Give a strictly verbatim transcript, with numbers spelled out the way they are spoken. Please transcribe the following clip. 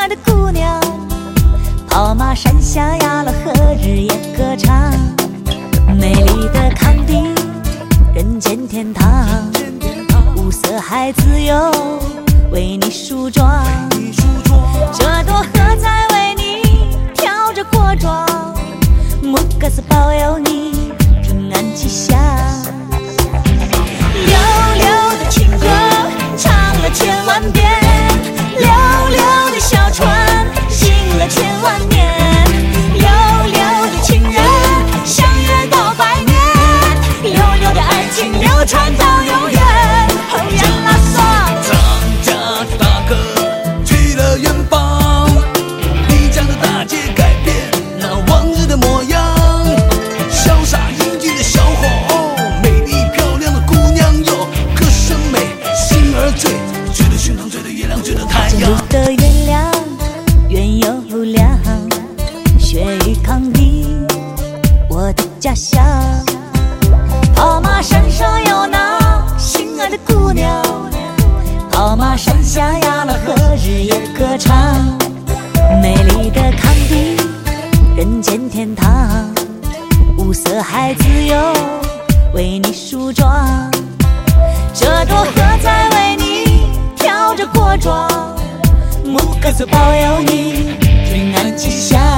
爱的姑娘，跑马山下呀了何日夜歌唱，美丽的康定，人间天堂，五色海自由为你梳妆，这朵荷在为你跳着过桩，木格斯保佑你平安吉祥。溜溜的情歌唱了千万遍，溜溜的小船行了千万年，溜溜的情人相约到百年，溜溜的爱情流传到永远。哦呀啦嗦， 张家的大哥去了远方，你家的大街改变那往日的模样，潇洒英俊的小伙，美丽漂亮的姑娘哟，歌声美，心儿醉，醉了胸膛，醉了月亮，醉了太阳。 这里的月亮圆又亮，雪与康定，我的家乡。跑马山上有那心爱的姑娘，跑马山下呀了何日夜歌唱，美丽的康定，人间天堂，五色海自由为你梳妆，这朵荷在为你跳着过桩，木格斯保佑你平安吉祥。